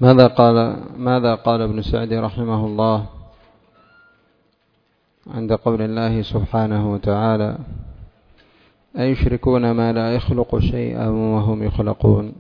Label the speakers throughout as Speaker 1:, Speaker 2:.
Speaker 1: ماذا قال ابن سعدي رحمه الله عند قول الله سبحانه وتعالى: أيشركون ما لا يخلق شيئا وهم يخلقون؟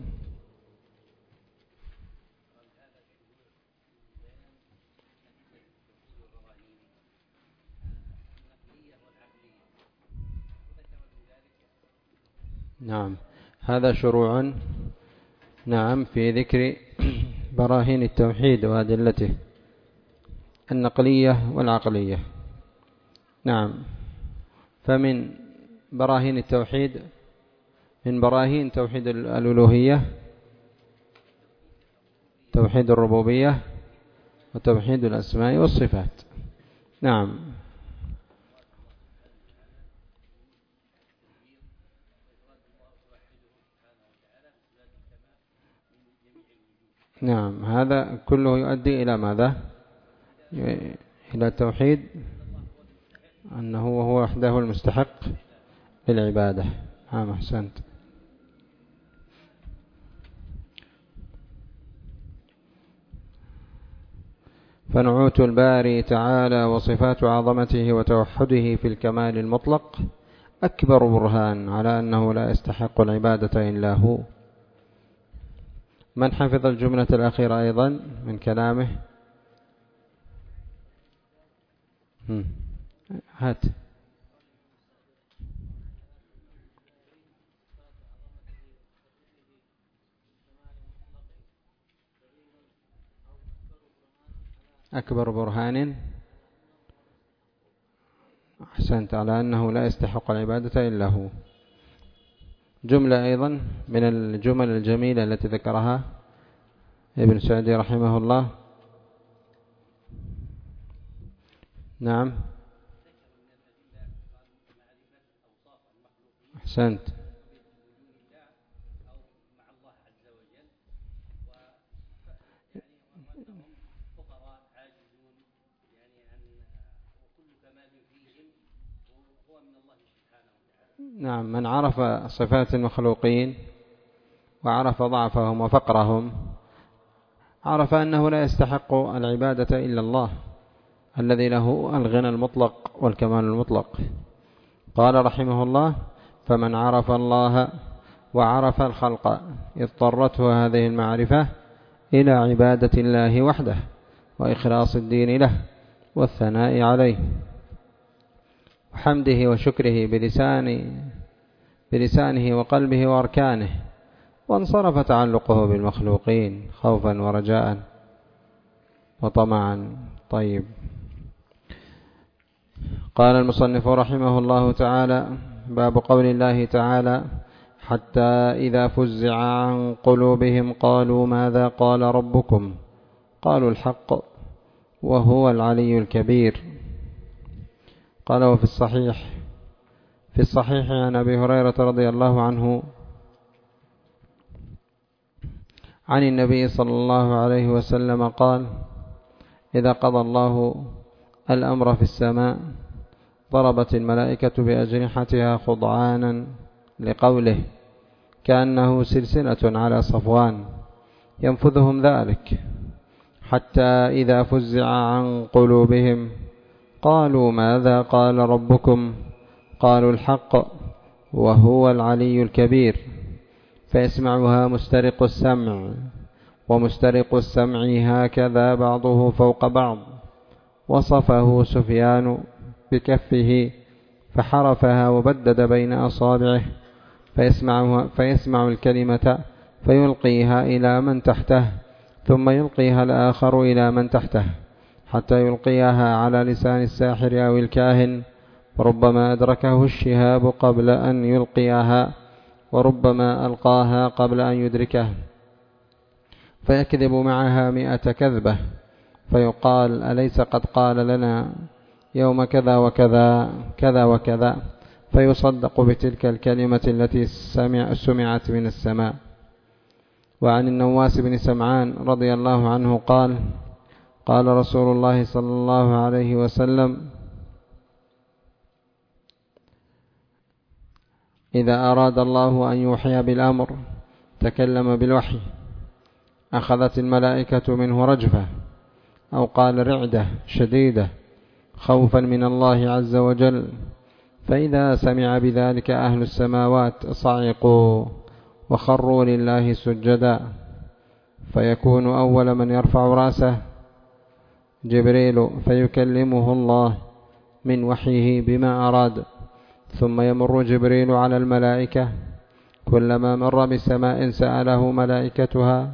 Speaker 1: نعم، هذا شروع نعم في ذكر براهين التوحيد وأدلته النقلية والعقلية. نعم، فمن براهين التوحيد من براهين توحيد الألوهية توحيد الربوبية وتوحيد الأسماء والصفات. نعم. نعم، هذا كله يؤدي إلى ماذا؟ إلى التوحيد، أنه هو وحده المستحق للعبادة. نعم، أحسنت. فنعوت الباري تعالى وصفات عظمته وتوحده في الكمال المطلق أكبر برهان على أنه لا يستحق العبادة إلا هو. من حفظ الجملة الأخيرة أيضا من كلامه؟ هات. أكبر برهان، أحسنت، على أنه لا يستحق العبادة إلا هو. جملة أيضا من الجمل الجميلة التي ذكرها ابن سعدي رحمه الله. نعم، أحسنت. نعم، من عرف صفات المخلوقين وعرف ضعفهم وفقرهم عرف أنه لا يستحق العبادة إلا الله الذي له الغنى المطلق والكمال المطلق. قال رحمه الله: فمن عرف الله وعرف الخلق اضطرته هذه المعرفة إلى عبادة الله وحده وإخلاص الدين له والثناء عليه وحمده وشكره بلسانه وقلبه وأركانه، وانصرف تعلقه بالمخلوقين خوفا ورجاء وطمعا. طيب، قال المصنف رحمه الله تعالى: باب قول الله تعالى: حتى إذا فزع عن قلوبهم قالوا ماذا قال ربكم قالوا الحق وهو العلي الكبير. قال: في الصحيح عن أبي هريرة رضي الله عنه عن النبي صلى الله عليه وسلم قال: إذا قضى الله الأمر في السماء ضربت الملائكة بأجنحتها خضعانا لقوله كأنه سلسلة على صفوان ينفذهم ذلك، حتى إذا فزع عن قلوبهم قالوا ماذا قال ربكم قالوا الحق وهو العلي الكبير، فيسمعها مسترق السمع ومسترق السمع هكذا بعضه فوق بعض. وصفه سفيان بكفه فحرفها وبدد بين أصابعه فيسمع الكلمة فيلقيها إلى من تحته ثم يلقيها الآخر إلى من تحته حتى يلقيها على لسان الساحر أو الكاهن، وربما أدركه الشهاب قبل أن يلقيها وربما ألقاها قبل أن يدركه، فيكذب معها 100 كذبة، فيقال أليس قد قال لنا يوم كذا وكذا كذا وكذا، فيصدق بتلك الكلمة التي سمعت من السماء. وعن النواس بن سمعان رضي الله عنه قال: قال رسول الله صلى الله عليه وسلم: إذا أراد الله أن يوحي بالأمر تكلم بالوحي، أخذت الملائكة منه رجفة، أو قال رعدة شديدة خوفا من الله عز وجل. فإذا سمع بذلك أهل السماوات صعقوا وخروا لله سجدا، فيكون أول من يرفع رأسه جبريل فيكلمه الله من وحيه بما أراد، ثم يمر جبريل على الملائكة، كلما مر بسماء سأله ملائكتها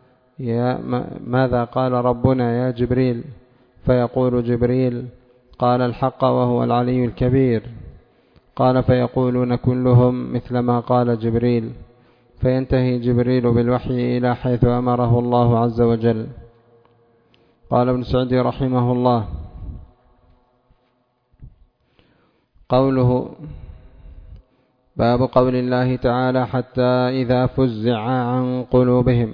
Speaker 1: ماذا قال ربنا يا جبريل؟ فيقول جبريل قال الحق وهو العلي الكبير. قال فيقولون كلهم مثل ما قال جبريل، فينتهي جبريل بالوحي إلى حيث أمره الله عز وجل. قال ابن سعدي رحمه الله: قوله باب قول الله تعالى حتى إذا فزع عن قلوبهم.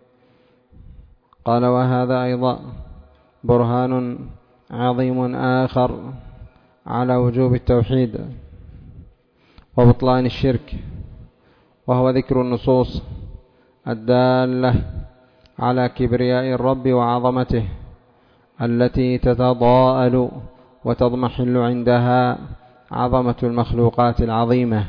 Speaker 1: قال وهذا أيضا برهان عظيم آخر على وجوب التوحيد وبطلان الشرك، وهو ذكر النصوص الدالة على كبرياء الرب وعظمته التي تتضاءل وتضمحل عندها عظمة المخلوقات العظيمة.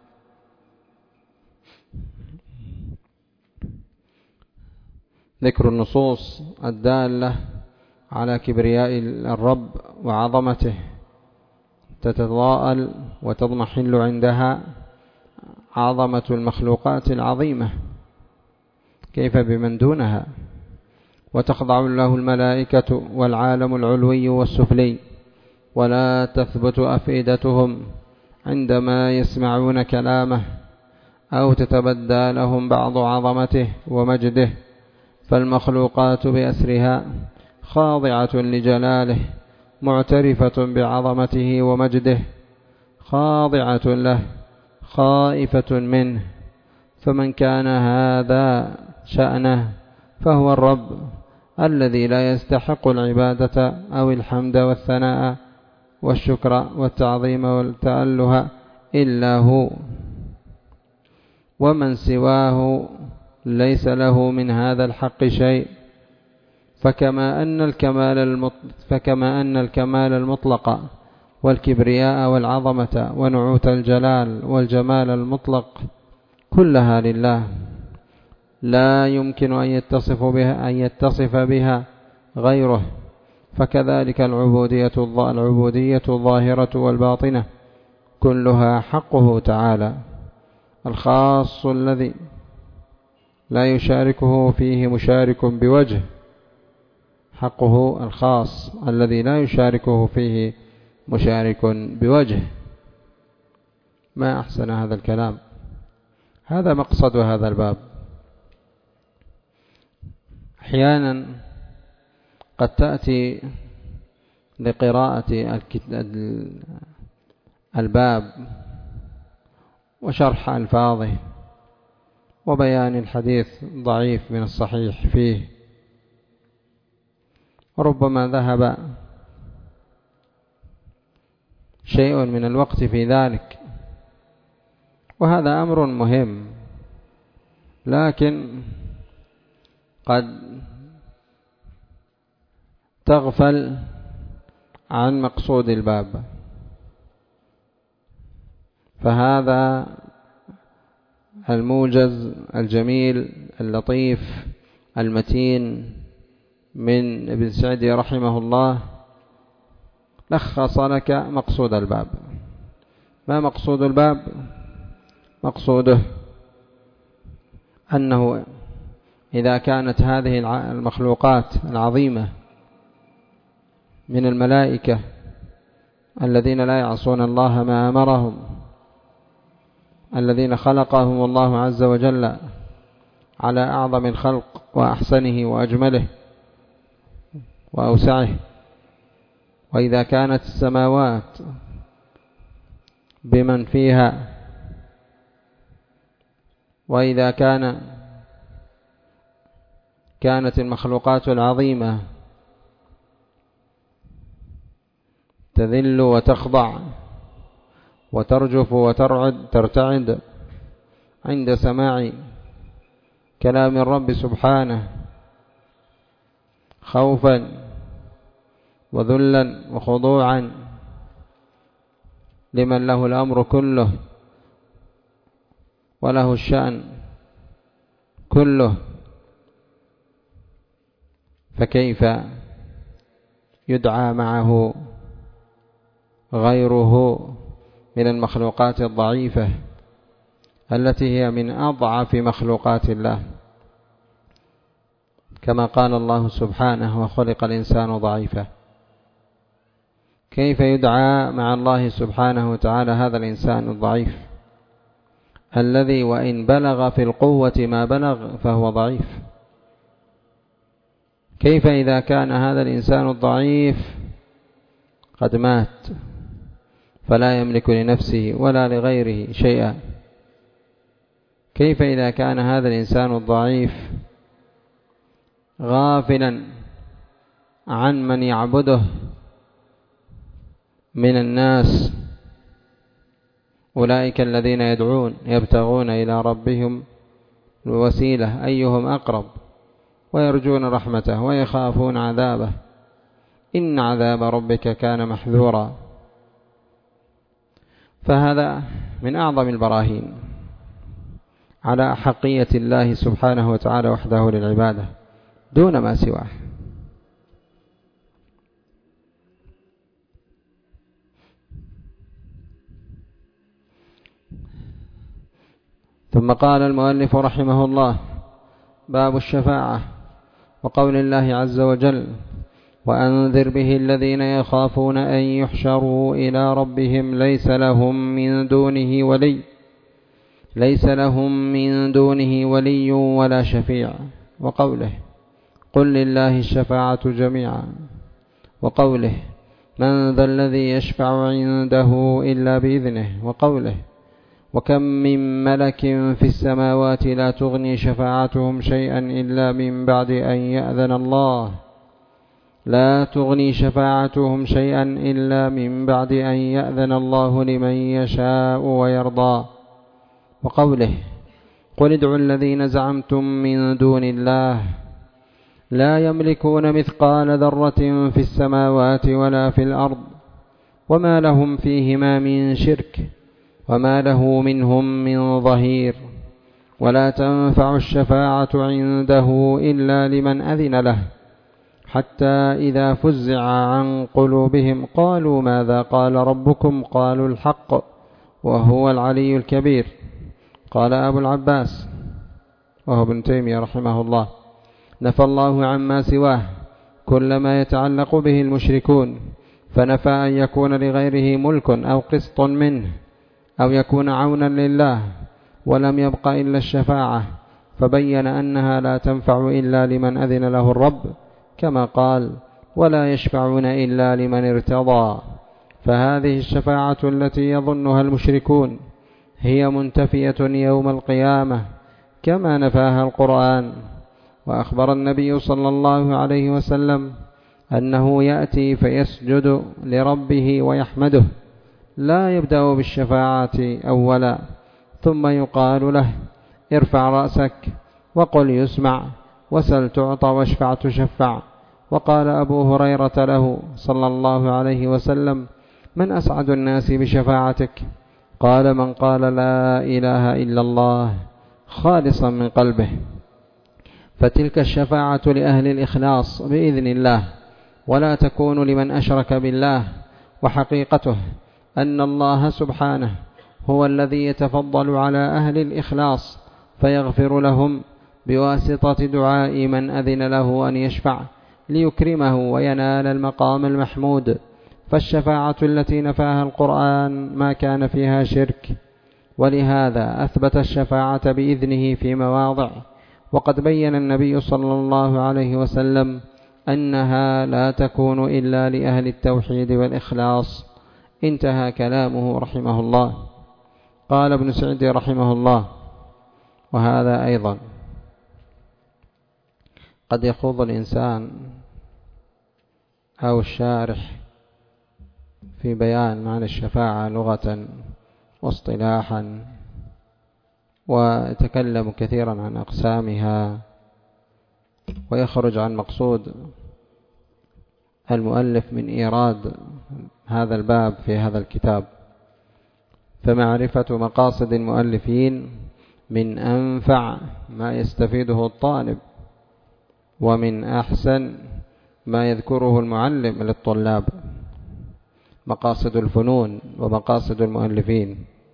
Speaker 1: ذكر النصوص الدالة على كبرياء الرب وعظمته تتضاءل وتضمحل عندها عظمة المخلوقات العظيمة، كيف بمن دونها؟ وتخضع له الملائكة والعالم العلوي والسفلي، ولا تثبت أفئدتهم عندما يسمعون كلامه، أو تتبدى لهم بعض عظمته ومجده، فالمخلوقات بأسرها خاضعة لجلاله، معترفة بعظمته ومجده، خاضعة له، خائفة منه. فمن كان هذا شأنه فهو الرب الذي لا يستحق العبادة أو الحمد والثناء والشكر والتعظيم والتأله إلا هو، ومن سواه ليس له من هذا الحق شيء. فكما أن الكمال المطلق والكبرياء والعظمة ونعوت الجلال والجمال المطلق كلها لله، لا يمكن أن يتصف بها غيره، فكذلك العبودية الظاهرة والباطنة كلها حقه تعالى الخاص الذي لا يشاركه فيه مشارك بوجه، حقه الخاص الذي لا يشاركه فيه مشارك بوجه. ما أحسن هذا الكلام. هذا مقصد هذا الباب. أحيانا قد تأتي لقراءة الباب وشرح ألفاظه وبيان الحديث ضعيف من الصحيح فيه، وربما ذهب شيء من الوقت في ذلك، وهذا أمر مهم، لكن قد تغفل عن مقصود الباب. فهذا الموجز الجميل اللطيف المتين من ابن سعدي رحمه الله لخص لك مقصود الباب. ما مقصود الباب؟ مقصوده أنه إذا كانت هذه المخلوقات العظيمة من الملائكة الذين لا يعصون الله ما أمرهم، الذين خلقهم الله عز وجل على أعظم الخلق وأحسنه وأجمله وأوسعه، وإذا كانت السماوات بمن فيها، وإذا كانت المخلوقات العظيمة تذل وتخضع وترجف وترتعد عند سماع كلام الرب سبحانه خوفا وذلا وخضوعا لمن له الأمر كله وله الشأن كله، فكيف يدعى معه غيره من المخلوقات الضعيفة التي هي من أضعف مخلوقات الله، كما قال الله سبحانه: وخلق الإنسان ضعيفا. كيف يدعى مع الله سبحانه وتعالى هذا الإنسان الضعيف الذي وإن بلغ في القوة ما بلغ فهو ضعيف؟ كيف إذا كان هذا الإنسان الضعيف قد مات فلا يملك لنفسه ولا لغيره شيئا؟ كيف إذا كان هذا الإنسان الضعيف غافلا عن من يعبده من الناس، أولئك الذين يدعون يبتغون إلى ربهم الوسيلة أيهم أقرب ويرجون رحمته ويخافون عذابه، إن عذاب ربك كان محذورا. فهذا من أعظم البراهين على أحقية الله سبحانه وتعالى وحده للعبادة دون ما سواه. ثم قال المؤلف رحمه الله: باب الشفاعة. وقول الله عز وجل: وأنذر به الذين يخافون أن يحشروا إلى ربهم ليس لهم من دونه ولي ولا شفيع. وقوله: قل لله الشفاعة جميعا. وقوله: من ذا الذي يشفع عنده إلا بإذنه. وقوله: وكم من ملك في السماوات لا تغني شفاعتهم شيئا إلا من بعد أن يأذن الله لمن يشاء ويرضى. وقوله: قل ادعوا الذين زعمتم من دون الله لا يملكون مثقال ذرة في السماوات ولا في الأرض وما لهم فيهما من شرك وما له منهم من ظهير ولا تنفع الشفاعة عنده إلا لمن أذن له حتى إذا فزع عن قلوبهم قالوا ماذا قال ربكم قالوا الحق وهو العلي الكبير. قال أبو العباس وهو ابن تيمية رحمه الله: نفى الله عما سواه كل ما يتعلق به المشركون، فنفى أن يكون لغيره ملك أو قسط منه أو يكون عونا لله، ولم يبق إلا الشفاعة، فبين أنها لا تنفع إلا لمن أذن له الرب، كما قال: ولا يشفعون إلا لمن ارتضى. فهذه الشفاعة التي يظنها المشركون هي منتفية يوم القيامة كما نفاها القرآن. وأخبر النبي صلى الله عليه وسلم أنه يأتي فيسجد لربه ويحمده، لا يبدأ بالشفاعة أولا، ثم يقال له: ارفع رأسك وقل يسمع وسل تعطى واشفع تشفع. وقال أبو هريرة له صلى الله عليه وسلم: من أسعد الناس بشفاعتك؟ قال: من قال لا إله إلا الله خالصا من قلبه. فتلك الشفاعة لأهل الإخلاص بإذن الله، ولا تكون لمن أشرك بالله. وحقيقته أن الله سبحانه هو الذي يتفضل على أهل الإخلاص فيغفر لهم بواسطة دعاء من أذن له أن يشفع ليكرمه وينال المقام المحمود. فالشفاعة التي نفاها القرآن ما كان فيها شرك، ولهذا أثبت الشفاعة بإذنه في مواضع، وقد بين النبي صلى الله عليه وسلم أنها لا تكون إلا لأهل التوحيد والإخلاص. انتهى كلامه رحمه الله. قال ابن سعد رحمه الله: وهذا أيضا قد يخوض الإنسان أو الشارح في بيان معنى الشفاعة لغة واصطلاحا، ويتكلم كثيرا عن أقسامها، ويخرج عن مقصود المؤلف من إيراد هذا الباب في هذا الكتاب. فمعرفة مقاصد المؤلفين من أنفع ما يستفيده الطالب، ومن أحسن ما يذكره المعلم للطلاب، مقاصد الفنون ومقاصد المؤلفين.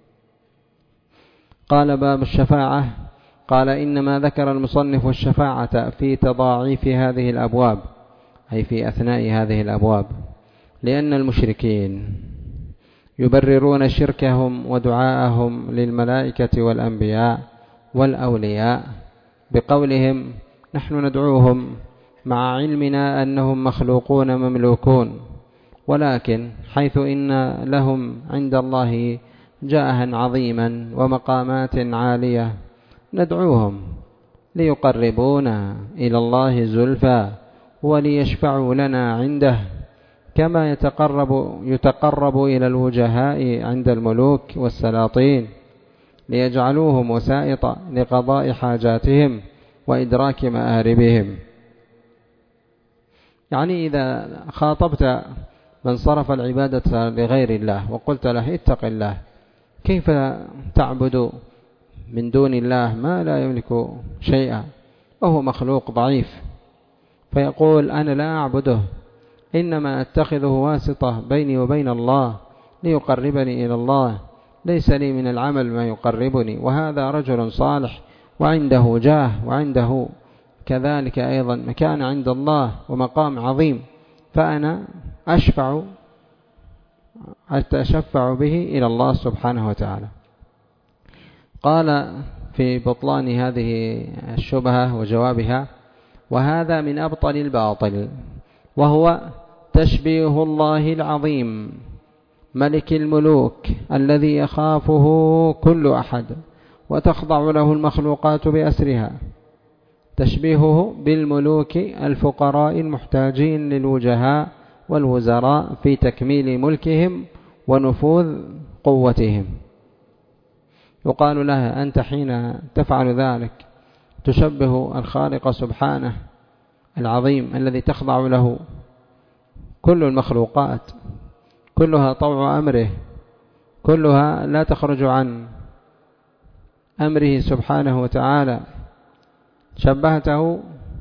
Speaker 1: قال باب الشفاعة. قال إنما ذكر المصنف الشفاعة في تضاعيف هذه الأبواب، أي في أثناء هذه الأبواب، لأن المشركين يبررون شركهم ودعاءهم للملائكة والأنبياء والأولياء بقولهم نحن ندعوهم مع علمنا أنهم مخلوقون مملوكون، ولكن حيث إن لهم عند الله جاها عظيما ومقامات عالية ندعوهم ليقربونا إلى الله زلفى وليشفعوا لنا عنده، كما يتقرب إلى الوجهاء عند الملوك والسلاطين، ليجعلوهم وسائط لقضاء حاجاتهم وإدراك مآربهم. يعني إذا خاطبت من صرف العبادة لغير الله وقلت له اتق الله، كيف تعبد من دون الله ما لا يملك شيئا وهو مخلوق ضعيف؟ فيقول أنا لا أعبده، إنما أتخذه واسطة بيني وبين الله ليقربني إلى الله، ليس لي من العمل ما يقربني. وهذا رجل صالح وعنده جاه وعنده كذلك أيضا مكان عند الله ومقام عظيم، فأنا أتشفع به إلى الله سبحانه وتعالى. قال في بطلان هذه الشبهة وجوابها: وهذا من أبطل الباطل، وهو تشبيه الله العظيم ملك الملوك الذي يخافه كل أحد وتخضع له المخلوقات بأسرها، تشبيهه بالملوك الفقراء المحتاجين للوجهاء والوزراء في تكميل ملكهم ونفوذ قوتهم. يقال لها أنت حين تفعل ذلك تشبه الخالق سبحانه العظيم الذي تخضع له كل المخلوقات، كلها طوع أمره، كلها لا تخرج عن أمره سبحانه وتعالى. شبهته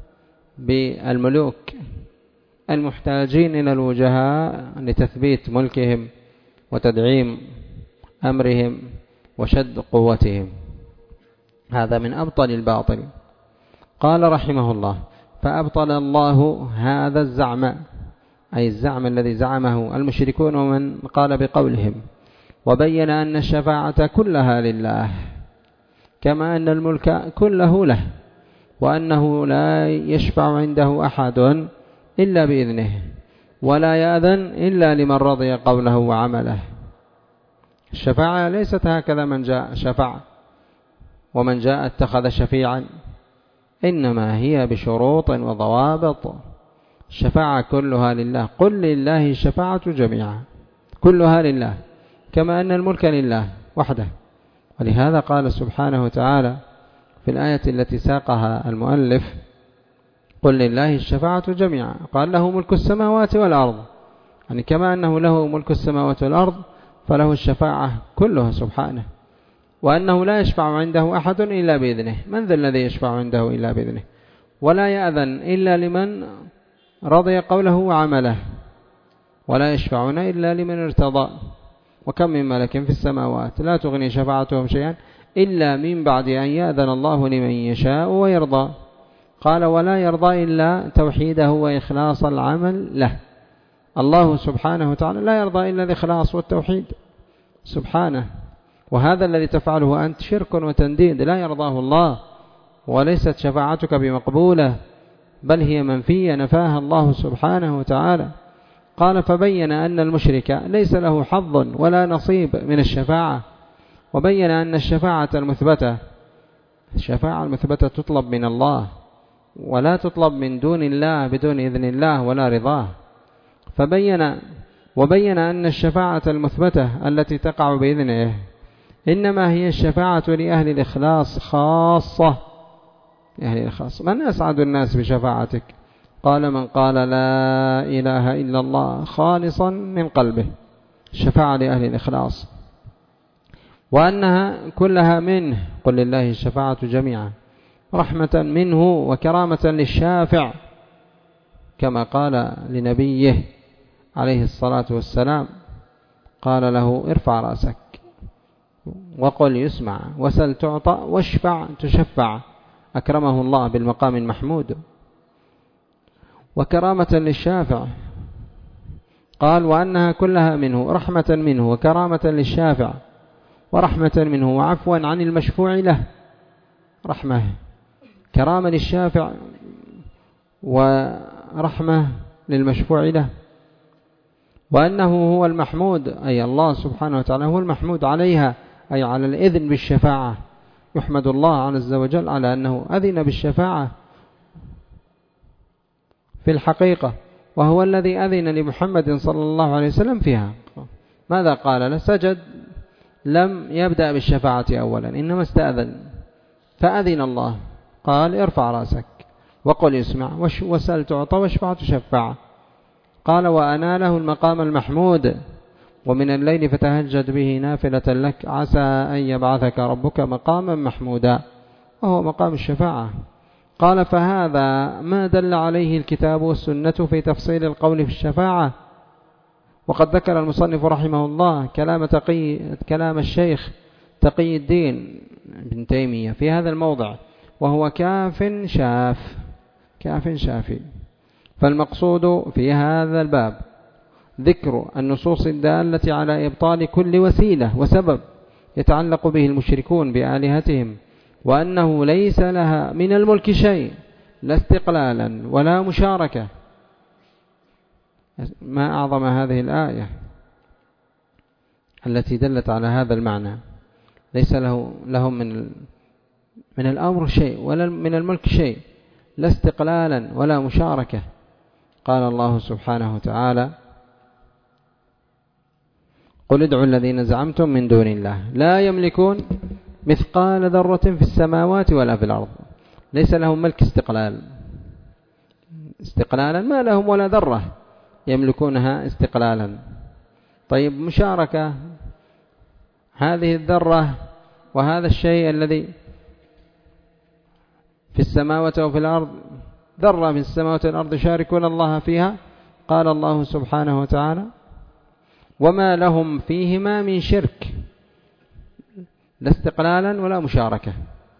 Speaker 1: بالملوك المحتاجين إلى الوجهاء لتثبيت ملكهم وتدعيم أمرهم وشد قوتهم. هذا من أبطل الباطل. قال رحمه الله: فأبطل الله هذا الزعم، أي الزعم الذي زعمه المشركون ومن قال بقولهم، وبين أن الشفاعة كلها لله، كما أن الملك كله له، وأنه لا يشفع عنده أحد إلا بإذنه، ولا يأذن إلا لمن رضي قوله وعمله. الشفاعة ليست هكذا من جاء شفع ومن جاء اتخذ شفيعا، إنما هي بشروط وضوابط. الشفاعة كلها لله. قل لله الشفاعة جميعا، كلها لله، كما أن الملك لله وحده. ولهذا قال سبحانه وتعالى في الآية التي ساقها المؤلف: قل لله الشفاعة جميعا. قال له ملك السماوات والأرض، يعني كما أنه له ملك السماوات والأرض فله الشفاعة كلها سبحانه، وأنه لا يشفع عنده أحد إلا بإذنه. من ذا الذي يشفع عنده إلا بإذنه؟ ولا يأذن إلا لمن رضي قوله وعمله، ولا يشفعون إلا لمن ارتضى. وكم من ملك في السماوات لا تغني شفاعتهم شيئا إلا من بعد أن يأذن الله لمن يشاء ويرضى. قال: ولا يرضى إلا توحيده وإخلاص العمل له. الله سبحانه وتعالى لا يرضى إلا الإخلاص والتوحيد سبحانه، وهذا الذي تفعله أنت شرك وتنديد، لا يرضاه الله، وليست شفاعتك بمقبولة، بل هي منفية نفاها الله سبحانه وتعالى. قال: فبين أن المشرك ليس له حظ ولا نصيب من الشفاعة، وبين أن الشفاعة المثبتة تطلب من الله ولا تطلب من دون الله بدون إذن الله ولا رضاه. وبين أن الشفاعة المثبتة التي تقع بإذنه إنما هي الشفاعة لأهل الإخلاص خاصة. أهل الإخلاص من أسعد الناس بشفاعتك؟ قال من قال لا إله إلا الله خالصا من قلبه، الشفاعة لأهل الإخلاص، وأنها كلها منه، قل لله الشفاعة جميعا، رحمة منه وكرامة للشافع، كما قال لنبيه عليه الصلاة والسلام، قال له ارفع رأسك وقل يسمع وسل تعطى واشفع تشفع، أكرمه الله بالمقام المحمود. وكرامة للشافع قال وأنها كلها منه، رحمة منه وكرامة للشافع، ورحمة منه وعفوا عن المشفوع له، رحمة كرامة للشافع ورحمة للمشفوع له. وأنه هو المحمود، أي الله سبحانه وتعالى هو المحمود عليها، أي على الإذن بالشفاعة، يحمد الله عز وجل على أنه أذن بالشفاعة في الحقيقة، وهو الذي أذن لمحمد صلى الله عليه وسلم فيها. ماذا قال له؟ سجد، لم يبدأ بالشفاعة أولا، إنما استأذن، فأذن الله، قال ارفع رأسك وقل يسمع وسل تعطى واشفع تشفع. قال وأناله المقام المحمود، ومن الليل فتهجد به نافلة لك عسى أن يبعثك ربك مقاما محمودا، وهو مقام الشفاعة. قال فهذا ما دل عليه الكتاب والسنة في تفصيل القول في الشفاعة. وقد ذكر المصنف رحمه الله كلام الشيخ تقي الدين ابن تيمية في هذا الموضع، وهو كاف شافي. فالمقصود في هذا الباب ذكر النصوص الدالة على إبطال كل وسيلة وسبب يتعلق به المشركون بآلهتهم، وأنه ليس لها من الملك شيء، لا استقلالا ولا مشاركة. ما أعظم هذه الآية التي دلت على هذا المعنى، ليس لهم من الأمر شيء ولا من الملك شيء، لا استقلالا ولا مشاركة. قال الله سبحانه وتعالى قل ادعوا الذين زعمتم من دون الله لا يملكون مثقال ذرة في السماوات ولا في الأرض. ليس لهم ملك استقلالا، ما لهم ولا ذرة يملكونها استقلالا. طيب مشاركة، هذه الذرة وهذا الشيء الذي في السماوات وفي الأرض، ذرة في السماوات والأرض يشاركون الله فيها. قال الله سبحانه وتعالى وما لهم فيهما من شرك، لا استقلالا ولا مشاركة.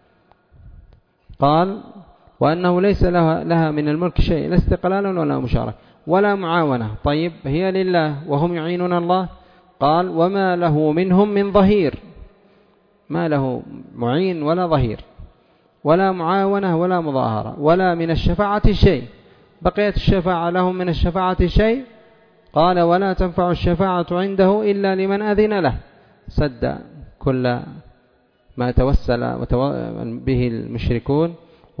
Speaker 1: قال وأنه ليس لها من الملك شيء، لا استقلالا ولا مشاركة ولا معاونة. طيب هي لله وهم يعينون الله. قال وما له منهم من ظهير، ما له معين ولا ظهير ولا معاونة ولا مظاهرة ولا من الشفاعة شيء. بقيت الشفاعة لهم من الشفاعة شيء. قال ولا تنفع الشفاعة عنده إلا لمن أذن له، سد كل ما توسل به المشركون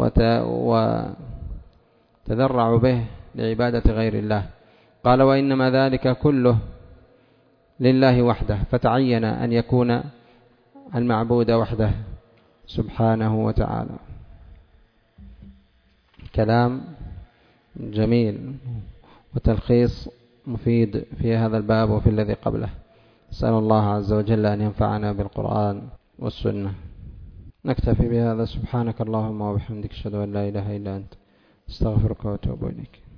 Speaker 1: وتذرعوا به لعبادة غير الله. قال وإنما ذلك كله لله وحده، فتعين أن يكون المعبود وحده سبحانه وتعالى. كلام جميل وتلخيص مفيد في هذا الباب وفي الذي قبله. أسأل الله عز وجل أن ينفعنا بالقرآن والسنة. نكتفي بهذا. سبحانك اللهم وبحمدك، أشهد أن لا إله إلا أنت، استغفرك وأتوب إليك.